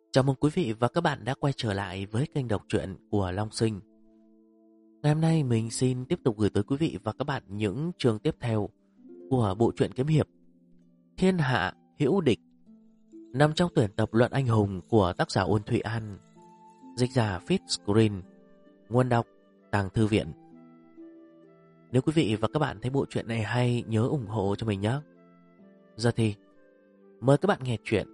Chào mừng quý vị và các bạn đã quay trở lại với kênh đọc truyện của Long Sinh. Ngày hôm nay mình xin tiếp tục gửi tới quý vị và các bạn những chương tiếp theo của bộ truyện kiếm hiệp Thiên Hạ Hữu Địch, nằm trong tuyển tập Luận Anh Hùng của tác giả Ôn Thụy An, dịch giả Fitscreen, nguồn đọc Tàng Thư Viện. Nếu quý vị và các bạn thấy bộ truyện này hay, nhớ ủng hộ cho mình nhé. Giờ thì mời các bạn nghe truyện.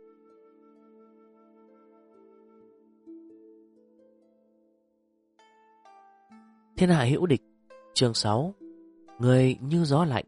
Thiên Hạ Hữu Địch, chương 6, Người như gió lạnh.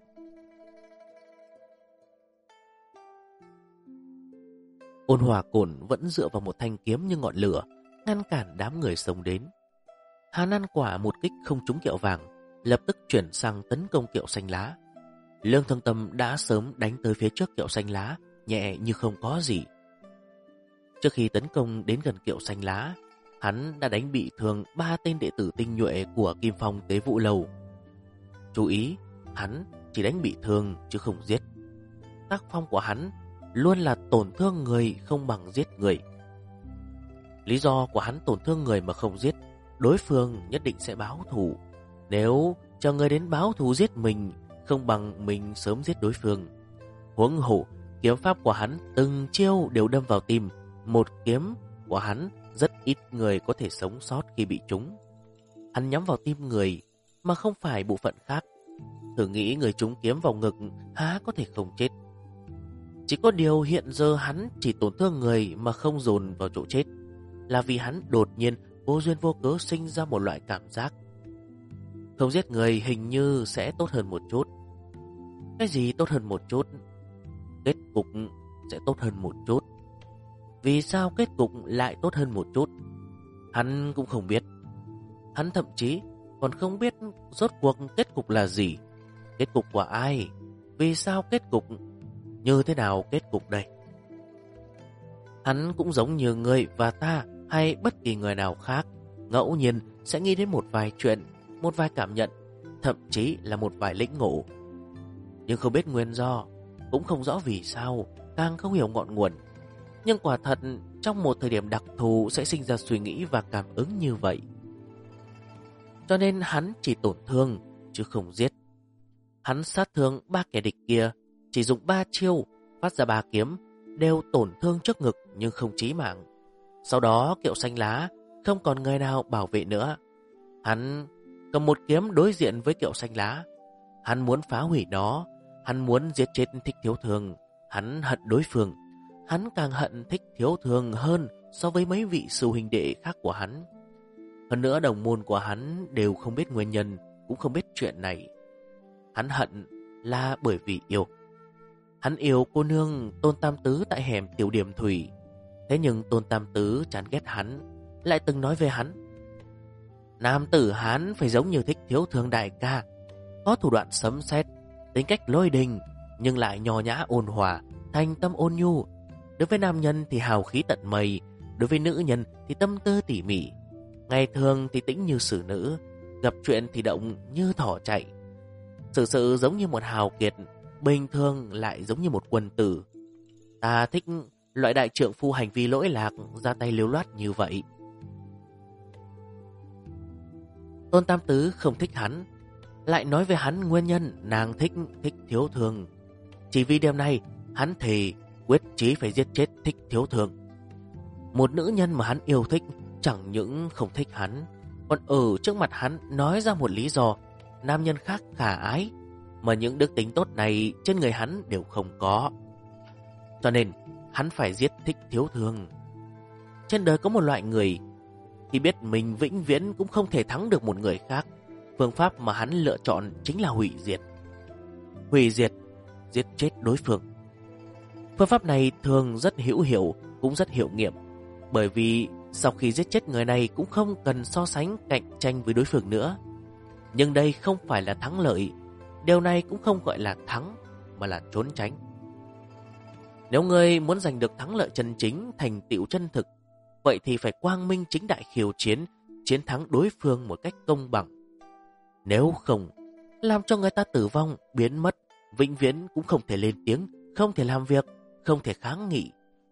Ôn Hòa Cổn vẫn dựa vào một thanh kiếm như ngọn lửa, ngăn cản đám người xông đến. Hàn An Quả một kích không trúng kiệu vàng, lập tức chuyển sang tấn công kiệu xanh lá. Lương Thương Tâm đã sớm đánh tới phía trước kiệu xanh lá, nhẹ như không có gì. Trước khi tấn công đến gần kiệu xanh lá, hắn đã đánh bị thương 3 tên đệ tử tinh nhuệ của Kim Phong Tế Vũ Lầu. Chú ý, hắn chỉ đánh bị thương chứ không giết. Tác phong của hắn luôn là tổn thương người không bằng giết người. Lý do của hắn tổn thương người mà không giết, đối phương nhất định sẽ báo thù. Nếu cho người đến báo thù giết mình, không bằng mình sớm giết đối phương. Huống hồ, kiếm pháp của hắn từng chiêu đều đâm vào tim. Một kiếm của hắn rất ít người có thể sống sót khi bị trúng. Hắn nhắm vào tim người mà không phải bộ phận khác. Thử nghĩ người trúng kiếm vào ngực há có thể không chết. Chỉ có điều hiện giờ hắn chỉ tổn thương người mà không dồn vào chỗ chết, là vì hắn đột nhiên vô duyên vô cớ sinh ra một loại cảm giác không giết người hình như sẽ tốt hơn một chút. Cái gì tốt hơn một chút? Kết cục sẽ tốt hơn một chút. Vì sao kết cục lại tốt hơn một chút? Hắn cũng không biết. Hắn thậm chí còn không biết rốt cuộc kết cục là gì. Kết cục của ai? Vì sao kết cục? Như thế nào kết cục đây? Hắn cũng giống như người và ta hay bất kỳ người nào khác, ngẫu nhiên sẽ nghĩ đến một vài chuyện, một vài cảm nhận, thậm chí là một vài lĩnh ngộ. Nhưng không biết nguyên do, cũng không rõ vì sao, càng không hiểu ngọn nguồn. Nhưng quả thật trong một thời điểm đặc thù sẽ sinh ra suy nghĩ và cảm ứng như vậy. Cho nên hắn chỉ tổn thương chứ không giết. Hắn sát thương 3 kẻ địch kia, chỉ dùng 3 chiêu, phát ra 3 kiếm, đều tổn thương trước ngực nhưng không chí mạng. Sau đó kiệu xanh lá không còn người nào bảo vệ nữa. Hắn cầm một kiếm đối diện với kiệu xanh lá. Hắn muốn phá hủy nó, hắn muốn giết chết Thích Thiếu Thường. Hắn hận đối phương. Hắn càng hận Thích Thiếu Thường hơn so với mấy vị sư huynh đệ khác của hắn. Hơn nữa đồng môn của hắn đều không biết nguyên nhân, cũng không biết chuyện này. Hắn hận là bởi vì yêu. Hắn yêu cô nương Tôn Tam Tứ tại hẻm Tiểu Điểm Thủy. Thế nhưng Tôn Tam Tứ chán ghét hắn, lại từng nói với hắn: nam tử Hán phải giống như Thích Thiếu Thường đại ca, có thủ đoạn sấm sét, tính cách lôi đình, nhưng lại nho nhã ôn hòa, thành tâm ôn nhu. Đối với nam nhân thì hào khí tận mây, đối với nữ nhân thì tâm tư tỉ mỉ. Ngày thường thì tĩnh như xử nữ, gặp chuyện thì động như thỏ chạy. Sự giống như một hào kiệt, bình thường lại giống như một quân tử. Ta thích loại đại trượng phu hành vi lỗi lạc, ra tay liều loát như vậy. Tôn Tam Tứ không thích hắn, lại nói với hắn nguyên nhân nàng thích Thích Thiếu Thường. Chỉ vì đêm nay hắn thề quyết chí phải giết chết Thích Thiếu Thường. Một nữ nhân mà hắn yêu thích chẳng những không thích hắn, còn ở trước mặt hắn nói ra một lý do nam nhân khác khả ái, mà những đức tính tốt này trên người hắn đều không có. Cho nên hắn phải giết Thích Thiếu Thường. Trên đời có một loại người, khi biết mình vĩnh viễn cũng không thể thắng được một người khác, phương pháp mà hắn lựa chọn chính là hủy diệt. Hủy diệt, giết chết đối phương. Phương pháp này thường rất hữu hiệu, cũng rất hiệu nghiệm. Bởi vì sau khi giết chết người này cũng không cần so sánh cạnh tranh với đối phương nữa. Nhưng đây không phải là thắng lợi. Điều này cũng không gọi là thắng, mà là trốn tránh. Nếu người muốn giành được thắng lợi chân chính, thành tựu chân thực, vậy thì phải quang minh chính đại khiêu chiến, chiến thắng đối phương một cách công bằng. Nếu không, làm cho người ta tử vong, biến mất, vĩnh viễn cũng không thể lên tiếng, không thể làm việc, không thể kháng nghị.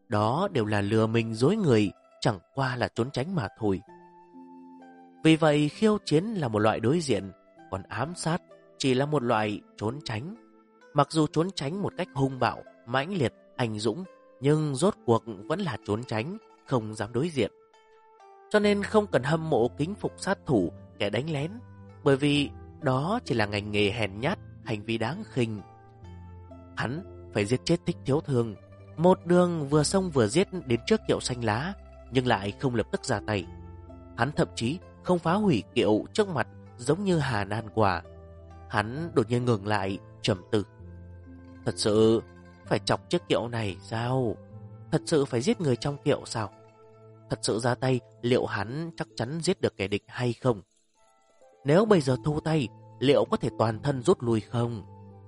đó đều là lừa mình dối người, chẳng qua là trốn tránh mà thôi. Vì vậy khiêu chiến là một loại đối diện, còn ám sát chỉ là một loại trốn tránh. Mặc dù trốn tránh một cách hung bạo, mãnh liệt, anh dũng, nhưng rốt cuộc vẫn là trốn tránh, không dám đối diện. Cho nên không cần hâm mộ kính phục sát thủ, kẻ đánh lén, bởi vì đó chỉ là ngành nghề hèn nhát, hành vi đáng khinh. Hắn phải giết chết Thích Thiếu Thương, một đường vừa xông vừa giết đến trước kiệu xanh lá, nhưng lại không lập tức ra tay. Hắn thậm chí không phá hủy kiệu trước mặt giống như Hà Nan Quả. Hắn đột nhiên ngừng lại, trầm tư. Thật sự phải chọc chiếc kiệu này sao? Thật sự phải giết người trong kiệu sao? Thật sự ra tay, liệu hắn chắc chắn giết được kẻ địch hay không? Nếu bây giờ thu tay, liệu có thể toàn thân rút lui không?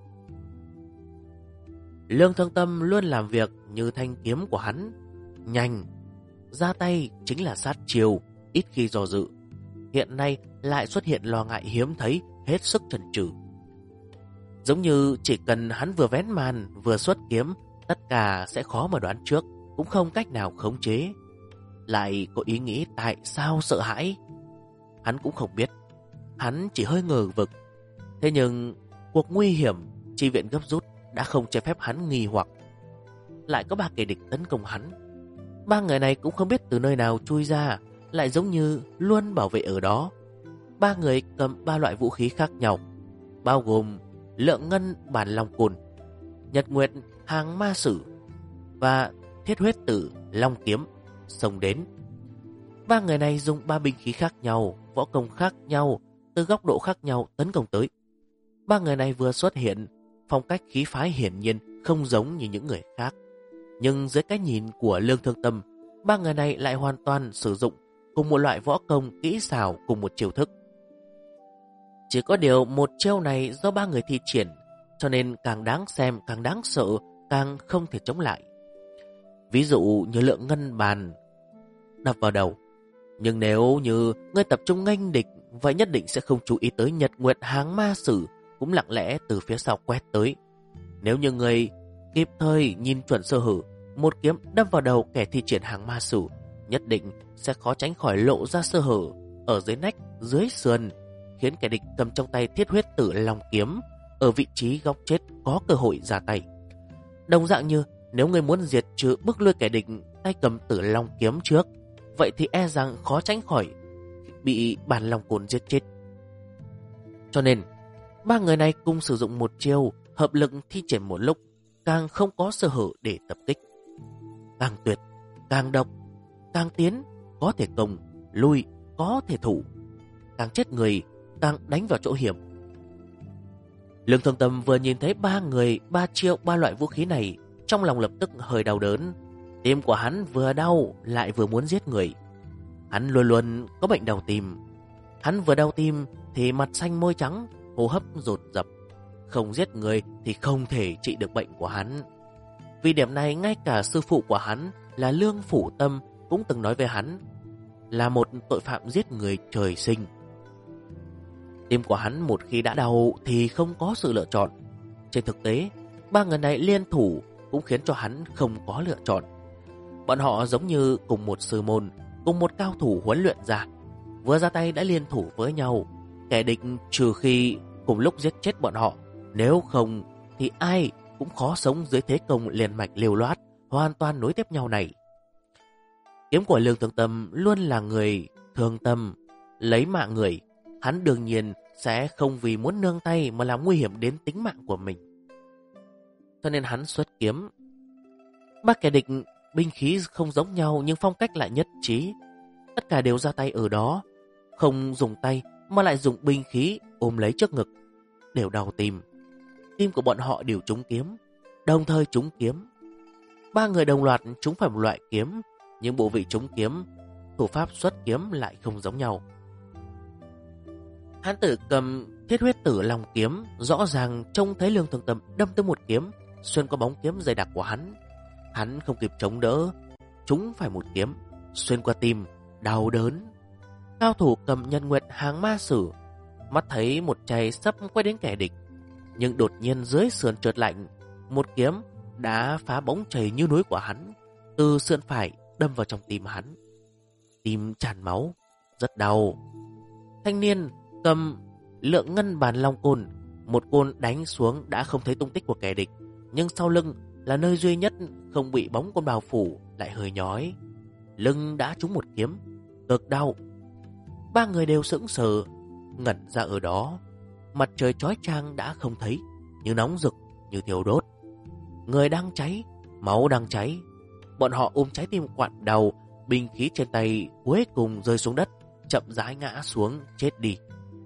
Lương Thương Tâm luôn làm việc như thanh kiếm của hắn, nhanh, ra tay chính là sát chiêu, ít khi do dự. Hiện nay lại xuất hiện lo ngại hiếm thấy, hết sức chần chừ. Giống như chỉ cần hắn vừa vén màn vừa xuất kiếm, tất cả sẽ khó mà đoán trước, cũng không cách nào khống chế. Lại có ý nghĩ tại sao sợ hãi, hắn cũng không biết. Hắn chỉ hơi ngờ vực. Thế nhưng cuộc nguy hiểm, chi viện gấp rút đã không cho phép hắn nghi hoặc. Lại có 3 kẻ địch tấn công hắn. 3 người này cũng không biết từ nơi nào chui ra, lại giống như luôn bảo vệ ở đó. 3 người cầm 3 loại vũ khí khác nhau, bao gồm Lượng Ngân Bản Long Côn, Nhật Nguyệt Hàng Ma Sử và Thiết Huyết Tử Long Kiếm xông đến. 3 người này dùng 3 binh khí khác nhau, võ công khác nhau, từ góc độ khác nhau tấn công tới. 3 người này vừa xuất hiện, phong cách khí phái hiển nhiên không giống như những người khác. Nhưng dưới cái nhìn của Lương Thương Tâm, 3 người này lại hoàn toàn sử dụng cùng một loại võ công kỹ xảo cùng một chiêu thức. Chỉ có điều một chiêu này do 3 người thi triển, cho nên càng đáng xem, càng đáng sợ, càng không thể chống lại. Ví dụ như Lượng Ngân Bàn đập vào đầu. Nhưng nếu như ngươi tập trung nghênh địch, vậy nhất định sẽ không chú ý tới Nhật Nguyệt Hàng Ma Sử cũng lặng lẽ từ phía sau quét tới. Nếu như ngươi kịp thời nhìn chuẩn sơ hở, một kiếm đâm vào đầu kẻ thi triển Hàng Ma Sử, nhất định sẽ khó tránh khỏi lộ ra sơ hở ở dưới nách, dưới sườn, khiến kẻ địch cầm trong tay Thiết Huyết Tử Long Kiếm ở vị trí góc chết có cơ hội ra tay. Đồng dạng như nếu ngươi muốn diệt trừ bức lui kẻ địch tay cầm Tử Long Kiếm trước, vậy thì e rằng khó tránh khỏi bị Bản Long Côn giết chết. Cho nên 3 người này cùng sử dụng một chiêu, hợp lực thi triển một lúc, càng không có sơ hở để tập kích. Càng tuyệt, càng độc, càng tiến, có thể công, lui, có thể thủ, càng chết người, càng đánh vào chỗ hiểm. Lương Thương Tâm vừa nhìn thấy 3 người, 3 chiêu, 3 loại vũ khí này, trong lòng lập tức hơi đau đớn. Tim của hắn vừa đau lại vừa muốn giết người. Hắn luôn luôn có bệnh đau tim. Hắn vừa đau tim thì mặt xanh môi trắng, hô hấp dồn dập. Không giết người thì không thể trị được bệnh của hắn. Vì điểm này ngay cả sư phụ của hắn là Lương Phủ Tâm cũng từng nói với hắn là một tội phạm giết người trời sinh. Tim của hắn một khi đã đau thì không có sự lựa chọn. Trên thực tế, 3 người này liên thủ cũng khiến cho hắn không có lựa chọn. Bọn họ giống như cùng một sư môn, cùng một cao thủ huấn luyện ra, vừa ra tay đã liên thủ với nhau. Kẻ địch trừ khi cùng lúc giết chết bọn họ, nếu không thì ai cũng khó sống dưới thế công liền mạch liều loát, hoàn toàn nối tiếp nhau này. Kiếm của Lương Thương Tâm luôn là người thương tâm, lấy mạng người. Hắn đương nhiên sẽ không vì muốn nương tay mà làm nguy hiểm đến tính mạng của mình. Cho nên hắn xuất kiếm. 3 kẻ địch binh khí không giống nhau nhưng phong cách lại nhất trí. Tất cả đều ra tay ở đó, không dùng tay mà lại dùng binh khí ôm lấy trước ngực, đều đau tim. Tim của bọn họ đều trúng kiếm, đồng thời trúng kiếm. 3 người đồng loạt trúng phải một loại kiếm, nhưng bộ vị trúng kiếm, thủ pháp xuất kiếm lại không giống nhau. Hắn tự cầm Thiết Huyết Tử Long Kiếm, rõ ràng trông thấy Lương Thương Tâm đâm tới một kiếm xuyên qua bóng kiếm dày đặc của hắn. Hắn không kịp chống đỡ, trúng phải một kiếm xuyên qua tim, đau đớn. Cao thủ cầm Nhật Nguyệt Hàng Ma Sử, mắt thấy một chày sắp quay đến kẻ địch, nhưng đột nhiên dưới sườn chợt lạnh, một kiếm đã phá bóng chày như núi của hắn. từ sườn phải đâm vào trong tim hắn. Tim tràn máu, rất đau. Thanh niên cầm lượng ngân bàn long côn, một côn đánh xuống đã không thấy tung tích của kẻ địch, nhưng sau lưng là nơi duy nhất không bị bóng côn bao phủ lại hơi nhói. Lưng đã trúng một kiếm, cực đau. Ba người đều sững sờ, ngẩn ra ở đó. Mặt trời chói chang đã không thấy, như nóng rực, như thiêu đốt. Người đang cháy, máu đang cháy. Bọn họ ôm trái tim quặn đau, binh khí trên tay cuối cùng rơi xuống đất, chậm rãi ngã xuống chết đi.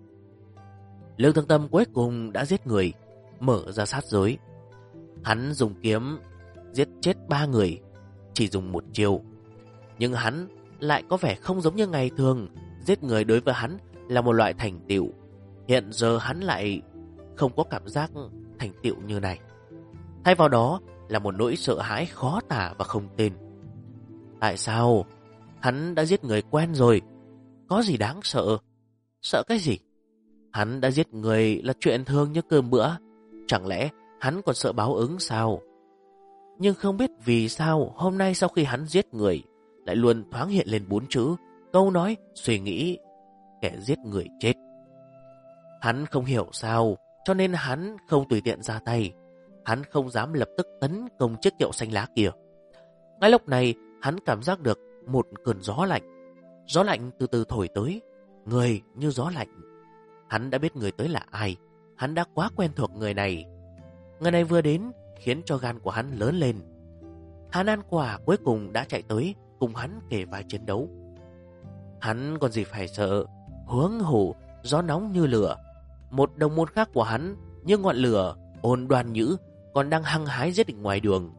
Lương Thương Tâm cuối cùng đã giết người, mở ra sát giới. Hắn dùng kiếm giết chết 3 người, chỉ dùng một chiêu. Nhưng hắn lại có vẻ không giống như ngày thường. Giết người đối với hắn là một loại thành tựu. Hiện giờ hắn lại không có cảm giác thành tựu như này. Thay vào đó là một nỗi sợ hãi khó tả và không tên. Tại sao? Hắn đã giết người quen rồi, có gì đáng sợ? Sợ cái gì? Hắn đã giết người là chuyện thường như cơm bữa. Chẳng lẽ hắn còn sợ báo ứng sao? Nhưng không biết vì sao hôm nay sau khi hắn giết người lại luôn thoáng hiện lên 4 chữ, câu nói, suy nghĩ, kẻ giết người chết. Hắn không hiểu sao, cho nên hắn không tùy tiện ra tay. Hắn không dám lập tức tấn công chiếc kiệu xanh lá kia. Ngay lúc này, hắn cảm giác được một cơn gió lạnh. Gió lạnh từ từ thổi tới, người như gió lạnh. Hắn đã biết người tới là ai, hắn đã quá quen thuộc người này. Người này vừa đến khiến cho gan của hắn lớn lên. Hàn An Quả cuối cùng đã chạy tới cùng hắn kề vai chiến đấu. Hắn còn gì phải sợ, huống hồ gió nóng như lửa. Một đồng môn khác của hắn như ngọn lửa, Ôn Đoan Nhữ còn đang hăng hái giết địch ngoài đường.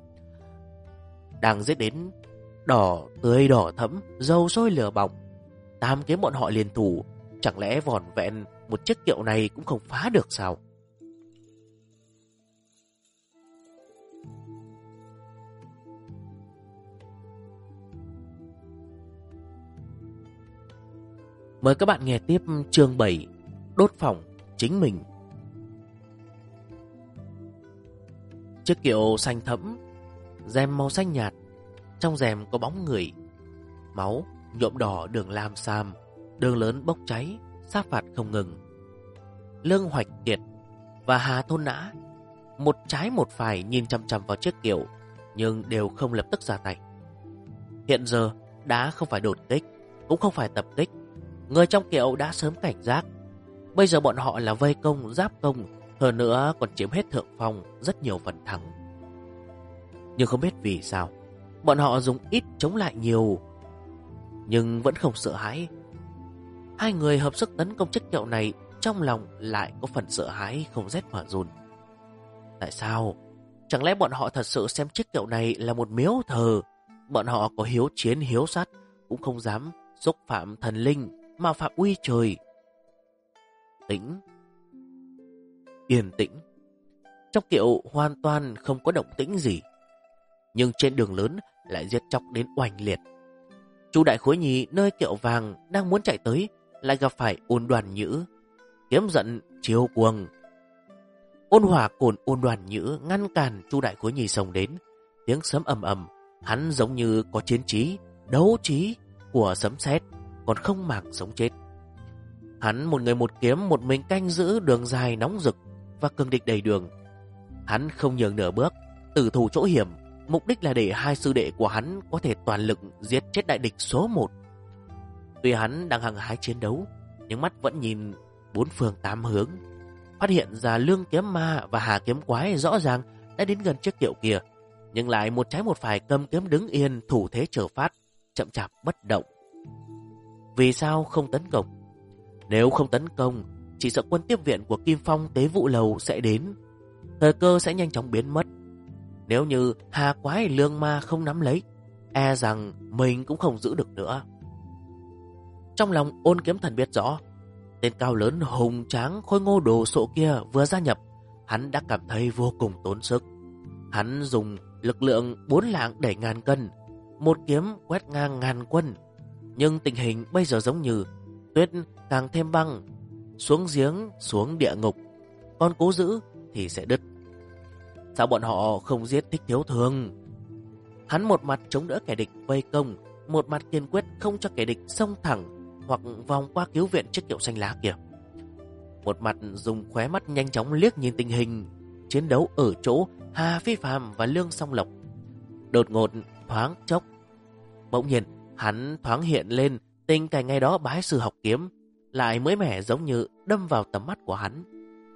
Đang giết đến đỏ tươi đỏ thẫm, dầu sôi lửa bỏng. Tam kiếm bọn họ liên thủ, chẳng lẽ vỏn vẹn một chiếc kiệu này cũng không phá được sao? Mời các bạn nghe tiếp chương 7, đốt phỏng chính mình. Chiếc kiệu xanh thẫm, rèm màu xanh nhạt, trong rèm có bóng người. Máu nhuộm đỏ đường lam sam, đường lớn bốc cháy, sát phạt không ngừng. Lương Hoạch Kiệt và Hà Thôn Nã, một trái một phải nhìn chằm chằm vào chiếc kiệu, nhưng đều không lập tức ra tay. Hiện giờ đã không phải đột kích, cũng không phải tập kích. Người trong kiệu đã sớm cảnh giác. Bây giờ bọn họ là vây công, giáp công, hơn nữa còn chiếm hết thượng phong, rất nhiều phần thắng. Nhưng không biết vì sao bọn họ dùng ít chống lại nhiều, nhưng vẫn không sợ hãi. Hai người hợp sức tấn công chiếc kiệu này, trong lòng lại có phần sợ hãi không rét mà run. Tại sao? Chẳng lẽ bọn họ thật sự xem chiếc kiệu này là một miếu thờ? Bọn họ có hiếu chiến hiếu sát, cũng không dám xúc phạm thần linh, mà phạm uy trời. Tĩnh, yên tĩnh. Trong kiệu hoàn toàn không có động tĩnh gì, nhưng trên đường lớn lại giết chóc đến oanh liệt. Chu Đại Khối Nhì nơi kiệu vàng đang muốn chạy tới, lại gặp phải Ôn Đoan Nhữ, kiếm giận chiêu cuồng. Ôn Hỏa Cổn Ôn Đoan Nhữ ngăn cản Chu Đại Khối Nhì xông đến, tiếng sấm ầm ầm, hắn giống như có chiến trí, đấu trí của sấm sét, còn không màng sống chết. Hắn một người một kiếm, một mình canh giữ đường dài nóng rực và cường địch đầy đường. Hắn không nhường nửa bước, tử thủ chỗ hiểm, mục đích là để hai sư đệ của hắn có thể toàn lực giết chết đại địch số 1. Tuy hắn đang hăng hái chiến đấu, nhưng mắt vẫn nhìn bốn phương tám hướng, phát hiện ra Lương Kiếm Ma và Hà Kiếm Quái rõ ràng đã đến gần chiếc kiệu kia, nhưng lại một trái một phải cầm kiếm đứng yên, thủ thế chờ phát, chậm chạp bất động. Vì sao không tấn công? Nếu không tấn công, chỉ sợ quân tiếp viện của Kim Phong Tế Vụ Lầu sẽ đến, thời cơ sẽ nhanh chóng biến mất. Nếu như Hà Quái Lương Ma không nắm lấy, e rằng mình cũng không giữ được nữa. Trong lòng Ôn Kiếm Thần biết rõ, tên cao lớn hùng tráng khôi ngô đồ sộ kia vừa gia nhập, hắn đã cảm thấy vô cùng tốn sức. Hắn dùng lực lượng 4 lạng đẩy ngàn cân, một kiếm quét ngang ngàn quân. Nhưng tình hình bây giờ giống như tuyết càng thêm băng, xuống giếng xuống địa ngục, còn cố giữ thì sẽ đứt. Sao bọn họ không giết Thích Thiếu Thường? Hắn một mặt chống đỡ kẻ địch vây công, một mặt kiên quyết không cho kẻ địch xông thẳng hoặc vòng qua cứu viện chiếc kiệu xanh lá kia. Một mặt dùng khóe mắt nhanh chóng liếc nhìn tình hình chiến đấu ở chỗ Hà Phi Phàm và Lương Song Lộc. Đột ngột thoáng chốc, bỗng nhiên hắn thoáng hiện lên tình cảnh ngày đó bái sư học kiếm, lại mới mẻ giống như đâm vào tầm mắt của hắn.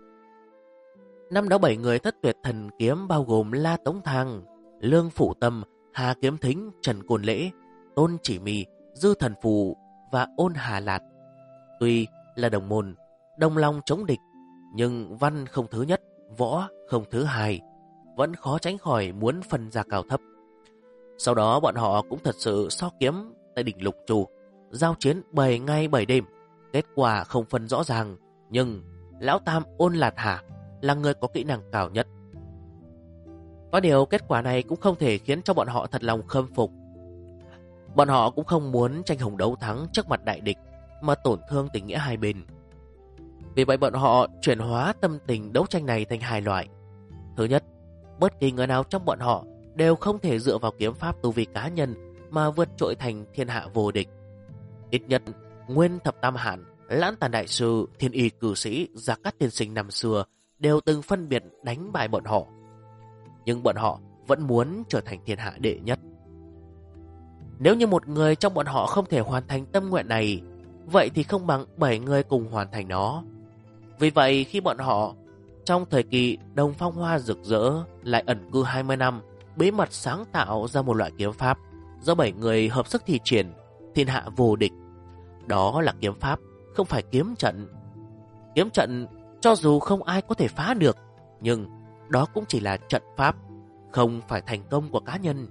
Năm đó 7 người thất tuyệt thần kiếm bao gồm La Tống Thang, Lương Phủ Tâm, Hà Kiếm Thính, Trần Côn Lễ, Tôn Chỉ Mì, Dư Thần Phù và Ôn Hà Lạt. Tuy là đồng môn, đồng lòng chống địch, nhưng văn không thứ nhất, võ không thứ hai, vẫn khó tránh khỏi muốn phân ra cao thấp. Sau đó bọn họ cũng thật sự so kiếm tại đỉnh Lục Trù, giao chiến 7 ngày 7 đêm, kết quả không phân rõ ràng, nhưng Lão Tam Ôn Lạt Hà là người có kỹ năng cao nhất. Có điều kết quả này cũng không thể khiến cho bọn họ thật lòng khâm phục. Bọn họ cũng không muốn tranh hùng đấu thắng trước mặt đại địch mà tổn thương tình nghĩa hai bên. Vì vậy bọn họ chuyển hóa tâm tình đấu tranh này thành hai loại. Thứ nhất, bất kỳ người nào trong bọn họ đều không thể dựa vào kiếm pháp tu vi cá nhân mà vượt trội thành thiên hạ vô địch. Ít nhất, Nguyên Thập Tam Hàn, Lãn Tàn Đại Sư, Thiên Y Cử Sĩ, Gia Cát Tiên Sinh năm xưa đều từng phân biệt đánh bại bọn họ. Nhưng bọn họ vẫn muốn trở thành thiên hạ đệ nhất. Nếu như một người trong bọn họ không thể hoàn thành tâm nguyện này, vậy thì không bằng 7 người cùng hoàn thành nó. Vì vậy khi bọn họ trong thời kỳ Đồng Phong Hoa rực rỡ lại ẩn cư 20 năm, bí mật sáng tạo ra một loại kiếm pháp do 7 người hợp sức thi triển, thiên hạ vô địch. Đó là kiếm pháp, không phải kiếm trận. Kiếm trận cho dù không ai có thể phá được, nhưng đó cũng chỉ là trận pháp, không phải thành công của cá nhân.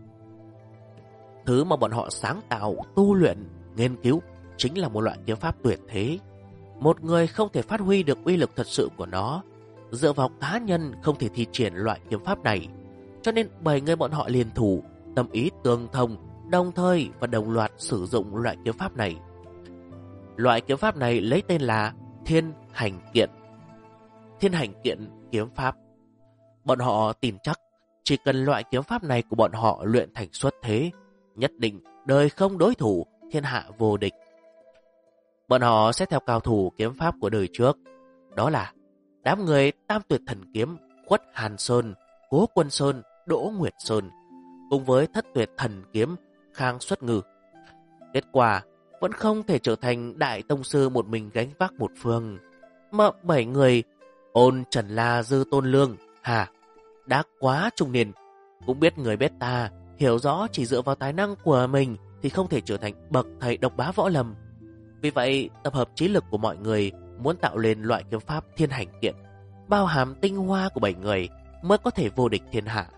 Thứ mà bọn họ sáng tạo, tu luyện, nghiên cứu chính là một loại kiếm pháp tuyệt thế. Một người không thể phát huy được uy lực thật sự của nó, dựa vào cá nhân không thể thi triển loại kiếm pháp này. Cho nên 7 người bọn họ liên thủ, tâm ý tương thông, đồng thời và đồng loạt sử dụng loại kiếm pháp này. Loại kiếm pháp này lấy tên là Thiên Hành Kiện. Thiên Hành Kiện kiếm pháp. Bọn họ tin chắc chỉ cần loại kiếm pháp này của bọn họ luyện thành xuất thế, nhất định đời không đối thủ, thiên hạ vô địch. Bọn họ sẽ theo cao thủ kiếm pháp của đời trước, đó là đám người Tam Tuyệt Thần Kiếm, Khuất Hàn Sơn, Cố Quân Sơn, Đỗ Nguyệt Sơn, cùng với Thất Tuyệt Thần Kiếm, Khang Xuất Ngư. Kết quả vẫn không thể trở thành đại tông sư một mình gánh vác một phương, mà 7 người Ôn, Trần La, Dư Tôn Lương, Hà đã quá trung niên, cũng biết người biết ta, hiểu rõ chỉ dựa vào tài năng của mình thì không thể trở thành bậc thầy độc bá võ lâm. Vì vậy, tập hợp trí lực của mọi người muốn tạo lên loại kiếm pháp Thiên Hành Kiện, bao hàm tinh hoa của 7 người mới có thể vô địch thiên hạ.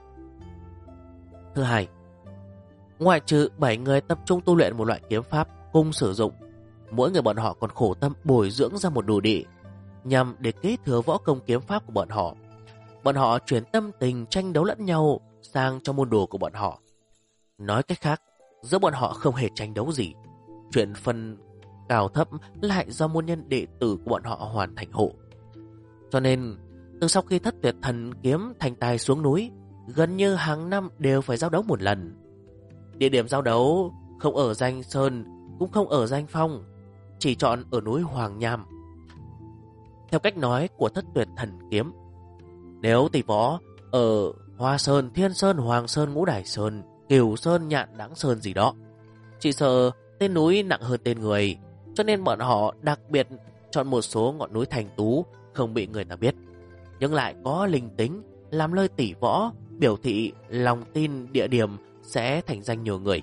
Thứ hai, ngoại trừ 7 người tập trung tu luyện một loại kiếm pháp cùng sử dụng, mỗi người bọn họ còn khổ tâm bồi dưỡng ra một đồ đệ nhằm để kế thừa võ công kiếm pháp của bọn họ. Bọn họ chuyển tâm tình tranh đấu lẫn nhau sang cho môn đồ của bọn họ. Nói cách khác, giữa bọn họ không hề tranh đấu gì. Chuyện phân cao thấp lại do môn nhân đệ tử của bọn họ hoàn thành hộ. Cho nên, từ sau khi Thất Tuyệt Thần Kiếm thành tài xuống núi, gần như hàng năm đều phải giao đấu một lần. Địa điểm giao đấu không ở Danh Sơn, cũng không ở Danh Phong, chỉ chọn ở núi Hoàng Nham. Theo cách nói của Thất Tuyệt Thần Kiếm, nếu tỷ võ ở Hoa Sơn, Thiên Sơn, Hoàng Sơn, Ngũ Đài Sơn, Cửu Sơn, Nhạn Đãng Sơn gì đó, chỉ sợ tên núi nặng hơn tên người, cho nên bọn họ đặc biệt chọn một số ngọn núi thành tú không bị người ta biết, nhưng lại có linh tính làm nơi tỷ võ, biểu thị lòng tin địa điểm sẽ thành danh nhiều người.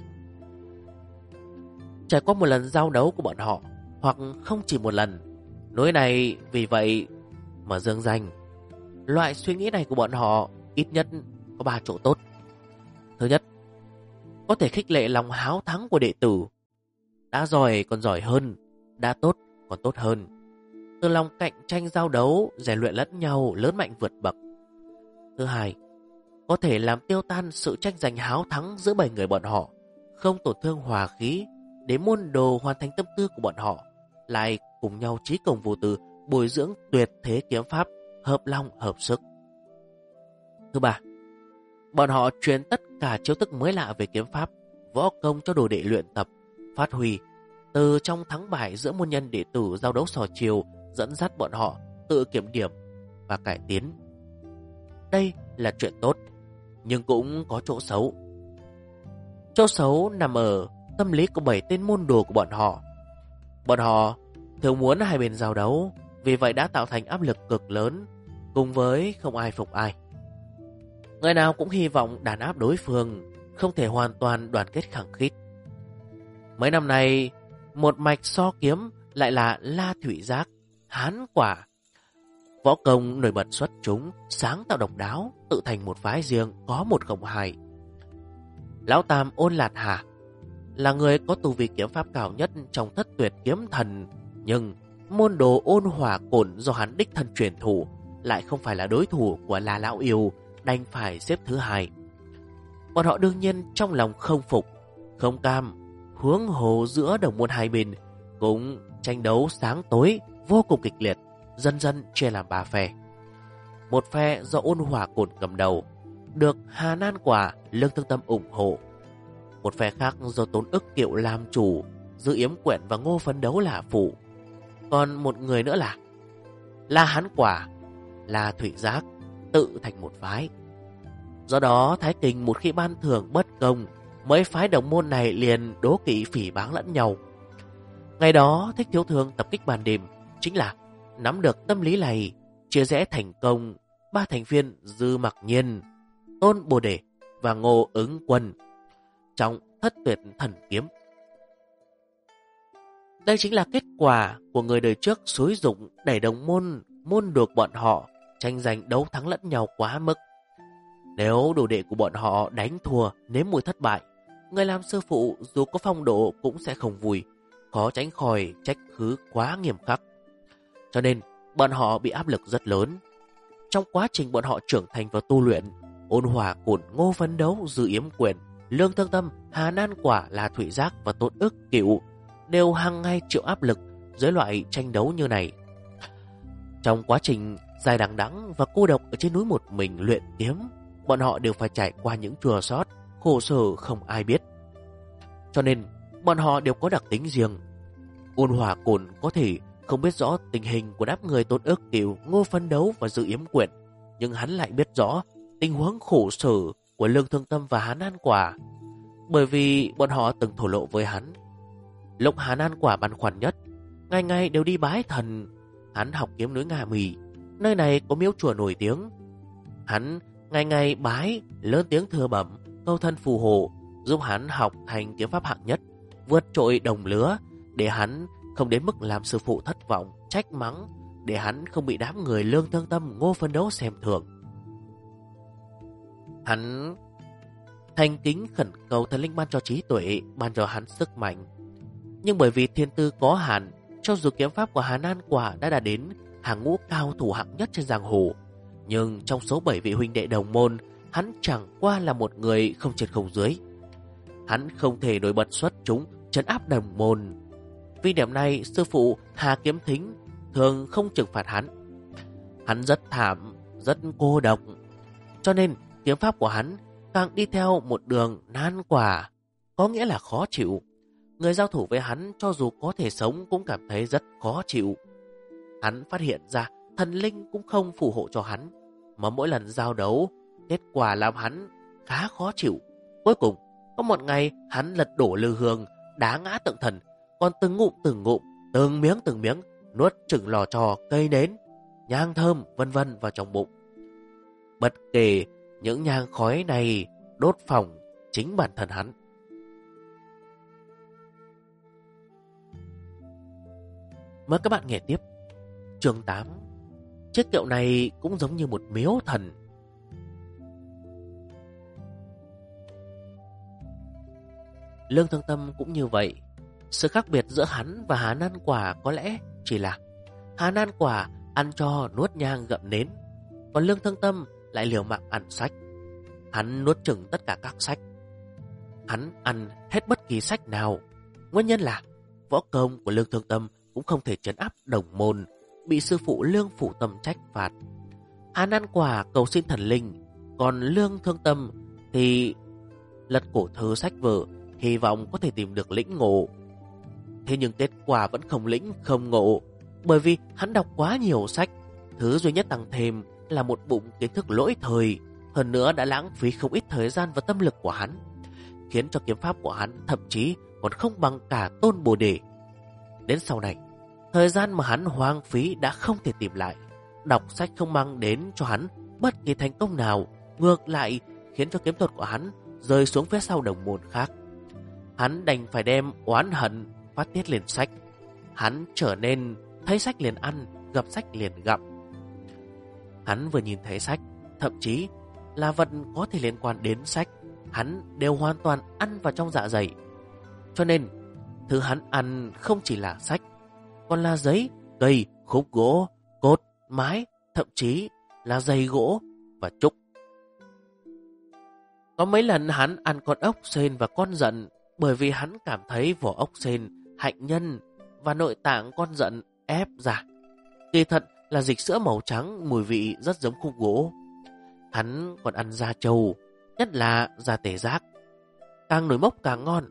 Trải qua một lần giao đấu của bọn họ, hoặc không chỉ một lần, núi này vì vậy mà dương danh. Loại suy nghĩ này của bọn họ ít nhất có 3 chỗ tốt. Thứ nhất, có thể khích lệ lòng háo thắng của đệ tử. Đã giỏi còn giỏi hơn, đã tốt còn tốt hơn. Từ lòng cạnh tranh giao đấu, rèn luyện lẫn nhau, lớn mạnh vượt bậc. Thứ hai, có thể làm tiêu tan sự tranh giành háo thắng giữa 7 người bọn họ, không tổn thương hòa khí, để môn đồ hoàn thành tâm tư của bọn họ, lại cùng nhau chí công vô tư bồi dưỡng tuyệt thế kiếm pháp, hợp long hợp sức. Thứ ba, bọn họ truyền tất cả chiêu thức mới lạ về kiếm pháp, võ công cho đồ đệ luyện tập, phát huy. Từ trong thắng bại giữa môn nhân đệ tử giao đấu sò chiều, dẫn dắt bọn họ tự kiểm điểm và cải tiến. Đây là chuyện tốt, nhưng cũng có chỗ xấu. Chỗ xấu nằm ở tâm lý của 7 tên môn đồ của bọn họ. Bọn họ thường muốn hai bên giao đấu, vì vậy đã tạo thành áp lực cực lớn, cùng với không ai phục ai. Người nào cũng hy vọng đàn áp đối phương, không thể hoàn toàn đoàn kết khăng khít. Mấy năm nay, một mạch so kiếm lại là La Thủy Giác, Hán Quả. Võ công nổi bật xuất chúng, sáng tạo độc đáo, tự thành một phái riêng có một không hai. Lão Tam Ôn Lạt Hà là người có tu vi kiếm pháp cao nhất trong Thất Tuyệt Kiếm Thần, nhưng môn đồ Ôn Hỏa Cổn do hắn đích thân truyền thủ lại không phải là đối thủ của La Lão Yêu, đành phải xếp thứ hai. Bọn họ đương nhiên trong lòng không phục, không cam, huống hồ giữa đồng môn hai bên cũng tranh đấu sáng tối vô cùng kịch liệt, dần dần chia làm 3 phe. Một phe do Ôn Hỏa Cổn cầm đầu, được Hà Nan Quả, Lương Thương Tâm ủng hộ. Một phe khác do Tốn Ức Kiệu làm chủ, Dư Yếm Quyển và Ngô Phấn Đấu là phụ. Còn một người nữa là La Hán Quả, La Thủy Giác, tự thành một phái. Do đó Thái Kình một khi ban thưởng bất công, mấy phái đồng môn này liền đố kỵ phỉ báng lẫn nhau. Ngày đó Thích Thiếu Thương tập kích ban đêm chính là nắm được tâm lý này, chia rẽ thành công 3 thành viên Dư Mặc Nhiên, Tôn Bồ Đề và Ngô Ứng Quân trong Thất Tuyệt Thần Kiếm. Đây chính là kết quả của người đời trước xúi dục đẩy đồng môn được bọn họ tranh giành đấu thắng lẫn nhau quá mức. Nếu đồ đệ của bọn họ đánh thua nếm mùi thất bại, người làm sư phụ dù có phong độ cũng sẽ không vui, khó tránh khỏi trách cứ quá nghiêm khắc. Cho nên bọn họ bị áp lực rất lớn. Trong quá trình bọn họ trưởng thành và tu luyện, Ôn Hỏa Cổn, Ngô Phấn Đấu, Dư Yếm Quyển, Lương Thương Tâm, Hà Nan Quả, La Thủy Giác và Tôn Ức Kiệu đều hàng ngày chịu áp lực dưới loại tranh đấu như này. Trong quá trình dài đằng đẵng và cô độc ở trên núi một mình luyện kiếm, bọn họ đều phải trải qua những chua xót, khổ sở không ai biết. Cho nên bọn họ đều có đặc tính riêng. Ôn Hỏa Cổn có thể không biết rõ tình hình của đám người Tôn Ức Kiệu, Ngô Phấn Đấu và Dư Yếm Quyển, nhưng hắn lại biết rõ tình huống khổ sở của Lương Thương Tâm và Hà Nan Quả, bởi vì bọn họ từng thổ lộ với hắn. Lúc Hà Nan Quả băn khoăn nhất, ngày ngày đều đi bái thần. Hắn học kiếm núi Nga Mì, nơi này có miếu chùa nổi tiếng. Hắn ngày ngày bái, lớn tiếng thừa bẩm, câu thân phù hộ, giúp hắn học thành kiếm pháp hạng nhất, vượt trội đồng lứa, để hắn không đến mức làm sư phụ thất vọng, trách mắng, để hắn không bị đám người Lương Thương Tâm, Ngô Phấn Đấu xem thường. Hắn thành kính khẩn cầu thần linh ban cho trí tuệ, ban cho hắn sức mạnh. Nhưng bởi vì thiên tư có hạn, cho dù kiếm pháp của Hà Nan Quả đã đạt đến hàng ngũ cao thủ hạng nhất trên giang hồ, nhưng trong số 7 vị huynh đệ đồng môn, hắn chẳng qua là một người không trên không dưới. Hắn không thể nổi bật xuất chúng trấn áp đồng môn. Vì điểm này, sư phụ Hà Kiếm Thính thường không trừng phạt hắn. Hắn rất thảm, rất cô độc, cho nên kiếm pháp của hắn càng đi theo một đường nan quả, có nghĩa là khó chịu. Người giao thủ với hắn cho dù có thể sống cũng cảm thấy rất khó chịu. Hắn phát hiện ra thần linh cũng không phù hộ cho hắn, mà mỗi lần giao đấu, kết quả làm hắn khá khó chịu. Cuối cùng, có một ngày hắn lật đổ lư hương, đá ngã tượng thần, còn từng ngụm, từng miếng nuốt chửng lò trò, cây nến, nhang thơm vân vân vào trong bụng. Bất kể những nhang khói này đốt phỏng chính bản thân hắn. Mời các bạn nghe tiếp chương 8. Chiếc kiệu này cũng giống như một miếu thần. Lương Thương Tâm cũng như vậy. Sự khác biệt giữa hắn và Hà Nan Quả có lẽ chỉ là Hà Nan Quả ăn cho nuốt nhang gặm nến, còn Lương Thương Tâm lại liều mạng ăn sách. Hắn nuốt chửng tất cả các sách. Hắn ăn hết bất kỳ sách nào. Nguyên nhân là võ công của Lương Thương Tâm cũng không thể trấn áp đồng môn, bị sư phụ Lương Phủ Tâm trách phạt. Hà Nan Quả cầu xin thần linh, còn Lương Thương Tâm thì lật cổ thư sách vở, hy vọng có thể tìm được lĩnh ngộ. Thế nhưng kết quả vẫn không lĩnh không ngộ, bởi vì hắn đọc quá nhiều sách. Thứ duy nhất tăng thêm là một bụng kiến thức lỗi thời, hơn nữa đã lãng phí không ít thời gian và tâm lực của hắn, khiến cho kiếm pháp của hắn thậm chí còn không bằng cả Tôn Bồ Đề. Đến sau này, thời gian mà hắn hoang phí đã không thể tìm lại. Đọc sách không mang đến cho hắn bất kỳ thành công nào, ngược lại khiến cho kiếm thuật của hắn rơi xuống phía sau đồng môn khác. Hắn đành phải đem oán hận phát tiết lên sách. Hắn trở nên thấy sách liền ăn, gặp sách liền gặm. Hắn vừa nhìn thấy sách, thậm chí là vật có thể liên quan đến sách, hắn đều hoàn toàn ăn vào trong dạ dày. Cho nên, thứ hắn ăn không chỉ là sách, còn là giấy, cây, khúc gỗ, cột, mái, thậm chí là dây gỗ và trúc. Có mấy lần hắn ăn con ốc sên và con giận, bởi vì hắn cảm thấy vỏ ốc sên, hạnh nhân và nội tạng con giận ép ra. Kỳ thật là dịch sữa màu trắng, mùi vị rất giống khúc gỗ. Hắn còn ăn da trâu, nhất là da tê giác, càng nổi mốc càng ngon.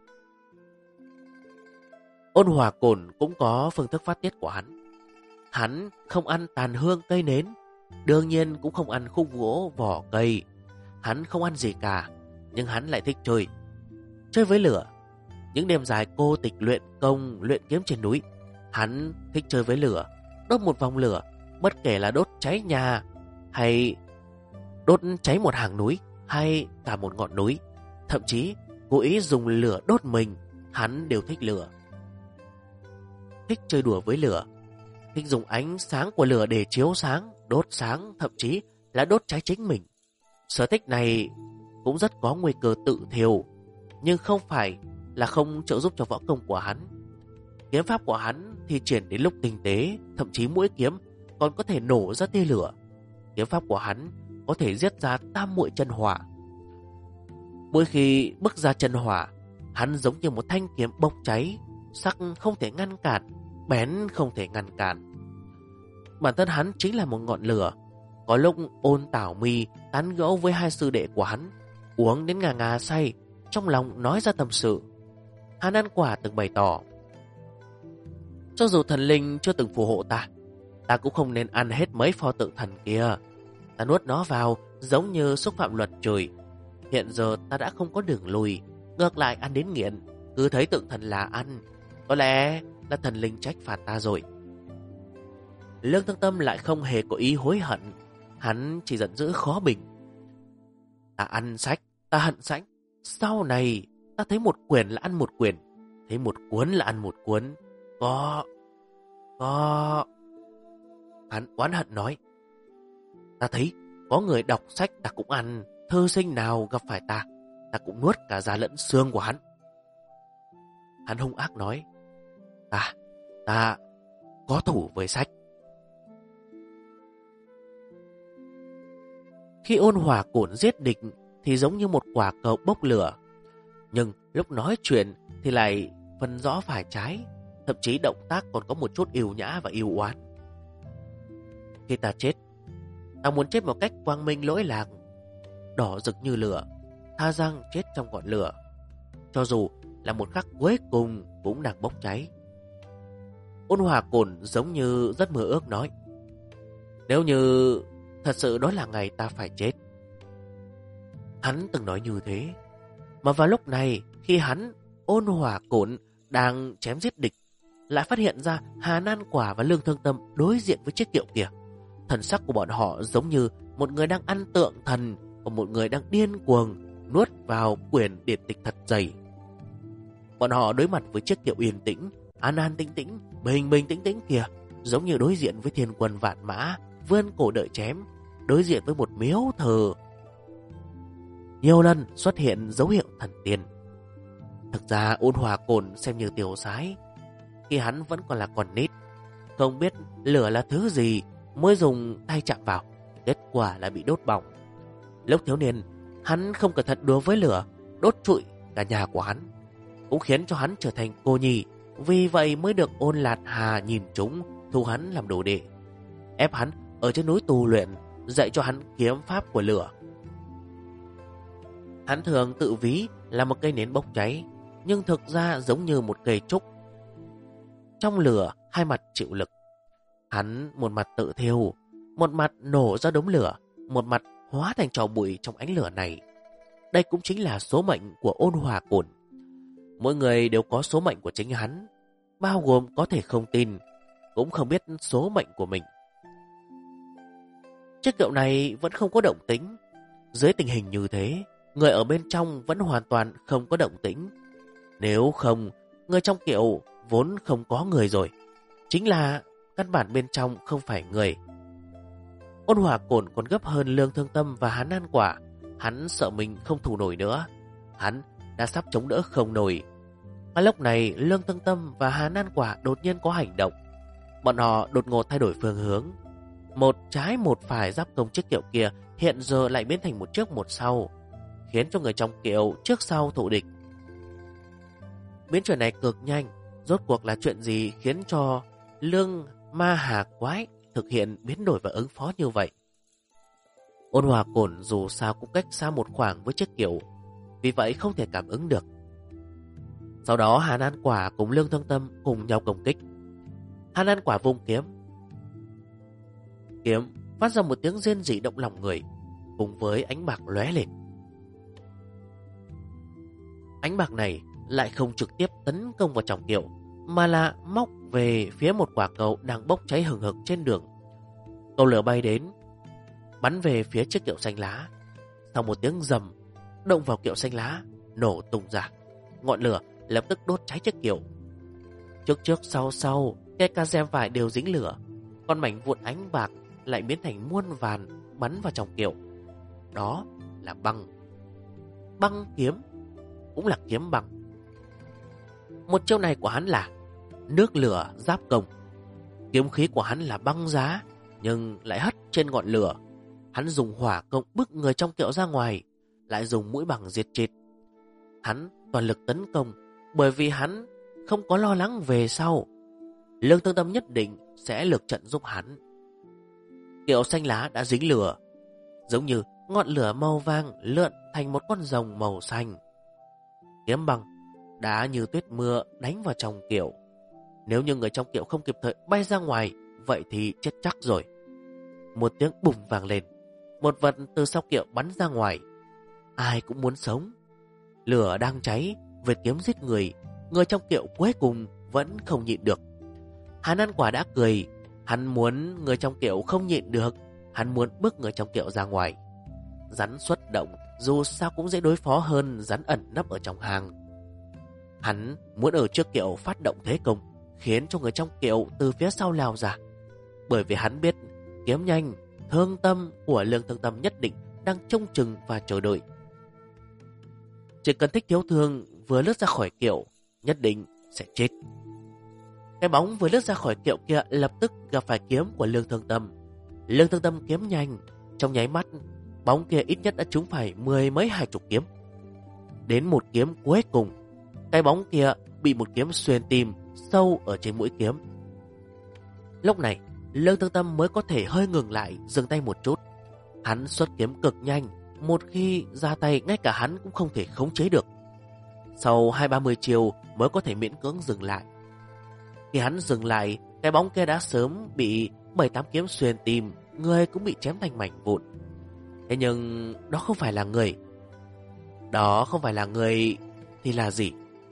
Ôn Hòa Cổn cũng có phương thức phát tiết của hắn. Hắn không ăn tàn hương cây nến, đương nhiên cũng không ăn khúc gỗ vỏ cây. Hắn không ăn gì cả, nhưng hắn lại thích chơi. Chơi với lửa. Những đêm dài cô tịch luyện công, luyện kiếm trên núi, hắn thích chơi với lửa, đốt một vòng lửa, bất kể là đốt cháy nhà hay đốt cháy một hàng núi hay cả một ngọn núi, thậm chí cố ý dùng lửa đốt mình, hắn đều thích lửa. Thích chơi đùa với lửa, thích dùng ánh sáng của lửa để chiếu sáng, đốt sáng, thậm chí là đốt cháy chính mình. Sở thích này cũng rất có nguy cơ tự thiêu, nhưng không phải là không trợ giúp cho võ công của hắn. Kiếm pháp của hắn thì triển đến lúc tinh tế, thậm chí mỗi kiếm còn có thể nổ ra tia lửa. Kiếm pháp của hắn có thể giết ra tam muội chân hỏa. Mỗi khi bước ra chân hỏa, hắn giống như một thanh kiếm bốc cháy, sắc không thể ngăn cản, bén không thể ngăn cản. Bản thân hắn chính là một ngọn lửa. Có lúc Ôn Tảo Mi tán gẫu với hai sư đệ của hắn, uống đến ngà ngà say, trong lòng nói ra tâm sự. Hàn An Quả từng bày tỏ, cho dù thần linh chưa từng phù hộ ta cũng không nên ăn hết mấy pho tượng thần kia. Ta nuốt nó vào giống như xúc phạm luật trời. Hiện giờ ta đã không có đường lùi, ngược lại ăn đến nghiện, cứ thấy tượng thần là ăn. Có lẽ là thần linh trách phạt ta rồi. Lương Thương Tâm lại không hề có ý hối hận, hắn chỉ giận dữ khó bình. Ta ăn sách, ta hận sách. Sau này ta thấy một quyển là ăn một quyển, thấy một cuốn là ăn một cuốn. Có... Hắn oán hận nói, ta thấy có người đọc sách ta cũng ăn, thư sinh nào gặp phải ta cũng nuốt cả da lẫn xương của hắn. Hắn hung ác nói, ta có thủ với sách. Khi Ôn Hòa Cổn giết địch thì giống như một quả cầu bốc lửa, nhưng lúc nói chuyện thì lại phân rõ phải trái, thậm chí động tác còn có một chút yêu nhã và yêu oán. Khi ta chết, ta muốn chết một cách quang minh lỗi lạc, đỏ rực như lửa, tha rằng chết trong ngọn lửa, cho dù là một khắc cuối cùng cũng đang bốc cháy. Ôn Hòa Cổn giống như rất mơ ước nói, nếu như thật sự đó là ngày ta phải chết. Hắn từng nói như thế, mà vào lúc này khi hắn, Ôn Hòa Cổn, đang chém giết địch, lại phát hiện ra Hàn An Quả và Lương Thương Tâm đối diện với chiếc kiệu kia. Thần sắc của bọn họ giống như một người đang ăn tượng thần, và một người đang điên cuồng nuốt vào quyển điển tịch thật dày. Bọn họ đối mặt với chiếc kiệu yên tĩnh, an an tĩnh tĩnh, bình bình tĩnh tĩnh kia, giống như đối diện với thiên quân vạn mã, vươn cổ đợi chém, đối diện với một miếu thờ nhiều lần xuất hiện dấu hiệu thần tiên. Thực ra Ôn Hòa Cổn xem như tiểu sái, khi hắn vẫn còn là con nít, không biết lửa là thứ gì, mới dùng tay chạm vào, kết quả là bị đốt bỏng. Lúc thiếu niên, hắn không cẩn thận đùa với lửa, đốt trụi cả nhà của hắn, cũng khiến cho hắn trở thành cô nhi. Vì vậy mới được Ôn Lạt Hà nhìn trúng, thu hắn làm đồ đệ, ép hắn ở trên núi tu luyện, dạy cho hắn kiếm pháp của lửa. Hắn thường tự ví là một cây nến bốc cháy, nhưng thực ra giống như một cây trúc. Trong lửa, hai mặt chịu lực. Hắn một mặt tự thiêu, một mặt nổ ra đống lửa, một mặt hóa thành tro bụi trong ánh lửa này. Đây cũng chính là số mệnh của Ôn Hòa Cổn. Mỗi người đều có số mệnh của chính hắn, bao gồm có thể không tin, cũng không biết số mệnh của mình. Chiếc kiệu này vẫn không có động tĩnh. Dưới tình hình như thế, người ở bên trong vẫn hoàn toàn không có động tĩnh. Nếu không, người trong kiệu vốn không có người rồi. Chính là căn bản bên trong không phải người. Ôn Hòa Cổn còn gấp hơn Lương Thương Tâm và Hán An Quả. Hắn sợ mình không thủ nổi nữa. Hắn đã sắp chống đỡ không nổi. Mà lúc này Lương Thương Tâm và Hán An Quả đột nhiên có hành động. Bọn họ đột ngột thay đổi phương hướng. Một trái một phải giáp công chiếc kiệu kia hiện giờ lại biến thành một trước một sau, khiến cho người trong kiệu trước sau thụ địch. Biến chuyển này cực nhanh. Rốt cuộc là chuyện gì khiến cho Lương Ma Hà Quái thực hiện biến đổi và ứng phó như vậy? Ôn Hòa Cổn dù sao cũng cách xa một khoảng với chiếc kiệu, vì vậy không thể cảm ứng được. Sau đó Hàn An Quả cùng Lương Thương Tâm cùng nhau công kích. Hàn An Quả vung kiếm. Kiếm phát ra một tiếng rên rỉ động lòng người, cùng với ánh bạc lóe lên. Ánh bạc này lại không trực tiếp tấn công vào trọng kiệu, mà là móc về phía một quả cầu đang bốc cháy hừng hực trên đường. Cầu lửa bay đến, bắn về phía chiếc kiệu xanh lá. Sau một tiếng rầm, động vào kiệu xanh lá, nổ tung ra. Ngọn lửa lập tức đốt cháy chiếc kiệu. Trước trước sau sau, kẻ ca rem vải đều dính lửa. Còn mảnh vụn ánh bạc lại biến thành muôn vàn bắn vào trong kiệu. Đó là băng. Băng kiếm, cũng là kiếm băng. Một chiêu này của hắn là nước lửa giáp công. Kiếm khí của hắn là băng giá, nhưng lại hất trên ngọn lửa. Hắn dùng hỏa công bức người trong kiệu ra ngoài, lại dùng mũi bằng diệt chết. Hắn toàn lực tấn công, bởi vì hắn không có lo lắng về sau Lương Thương Tâm nhất định sẽ lược trận giúp hắn. Kiệu xanh lá đã dính lửa, giống như ngọn lửa màu vàng lượn thành một con rồng màu xanh. Kiếm băng đã như tuyết mưa đánh vào trong kiệu. Nếu như người trong kiệu không kịp thời bay ra ngoài, vậy thì chết chắc rồi. Một tiếng bùng vang lên, một vật từ sau kiệu bắn ra ngoài. Ai cũng muốn sống. Lửa đang cháy, vệt kiếm giết người. Người trong kiệu cuối cùng vẫn không nhịn được. Hàn An Quả đã cười. Hắn muốn người trong kiệu không nhịn được. Hắn muốn bước người trong kiệu ra ngoài. Rắn xuất động dù sao cũng dễ đối phó hơn rắn ẩn nấp ở trong hang. Hắn muốn ở trước kiệu phát động thế công, khiến cho người trong kiệu từ phía sau lao ra. Bởi vì hắn biết kiếm nhanh, thương tâm của Lương Thương Tâm nhất định đang trông chừng và chờ đợi. Chỉ cần Thích Thiếu Thương vừa lướt ra khỏi kiệu, nhất định sẽ chết. Cái bóng vừa lướt ra khỏi kiệu kia lập tức gặp phải kiếm của Lương Thương Tâm. Lương Thương Tâm kiếm nhanh, trong nháy mắt bóng kia ít nhất đã trúng phải 10 mấy 20 kiếm. Đến một kiếm cuối cùng, cái bóng kia bị một kiếm xuyên tim sâu ở trên mũi kiếm. Lúc này Lương Thương Tâm mới có thể hơi ngừng lại, dừng tay một chút. Hắn xuất kiếm cực nhanh, một khi ra tay ngay cả hắn cũng không thể khống chế được. Sau 20-30 chiều mới có thể miễn cưỡng dừng lại. Khi hắn dừng lại, cái bóng kia đã sớm bị 7-8 kiếm xuyên tim, người cũng bị chém thành mảnh vụn. Thế nhưng đó không phải là người. Đó không phải là người thì là gì?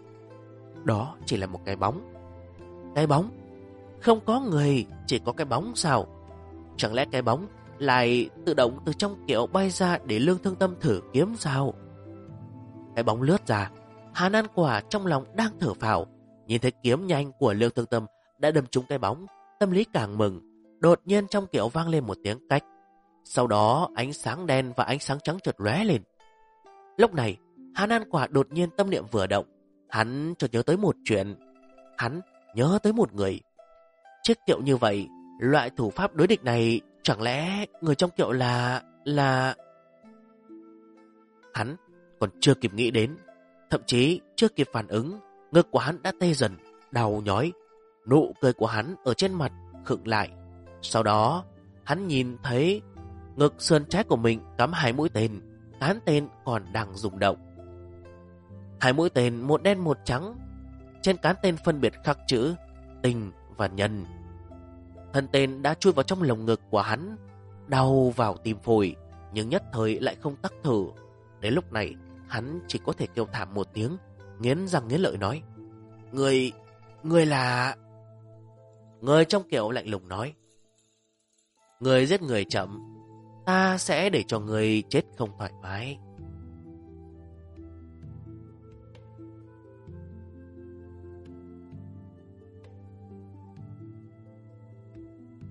Đó chỉ là một cái bóng. Cái bóng? Không có người, chỉ có cái bóng sao? Chẳng lẽ cái bóng lại tự động từ trong kiệu bay ra để Lương Thương Tâm thử kiếm sao? Cái bóng lướt ra, Hàn An Quả trong lòng đang thở phào. Nhìn thấy kiếm nhanh của Lương Thương Tâm đã đâm trúng cái bóng, tâm lý càng mừng. Đột nhiên trong kiệu vang lên một tiếng cách. Sau đó ánh sáng đen và ánh sáng trắng chợt lóe lên. Lúc này Hàn An Quả đột nhiên tâm niệm vừa động. Hắn chợt nhớ tới một chuyện. Hắn nhớ tới một người. Chiếc kiệu như vậy, loại thủ pháp đối địch này, chẳng lẽ người trong kiệu là... Hắn còn chưa kịp nghĩ đến, thậm chí chưa kịp phản ứng, ngực của hắn đã tê dần, đau nhói. Nụ cười của hắn ở trên mặt khựng lại. Sau đó hắn nhìn thấy ngực sườn trái của mình cắm 2 mũi tên. cán tên còn đang rung động. Hai mũi tên một đen một trắng, trên cán tên phân biệt khắc chữ tình và nhân. Thân tên đã chui vào trong lồng ngực của hắn, đau vào tim phổi, nhưng nhất thời lại không tắc thở. Đến lúc này, hắn chỉ có thể kêu thảm một tiếng, nghiến răng nghiến lợi nói: Người là... Người trong kiệu lạnh lùng nói: Người giết người chậm, ta sẽ để cho người chết không thoải mái.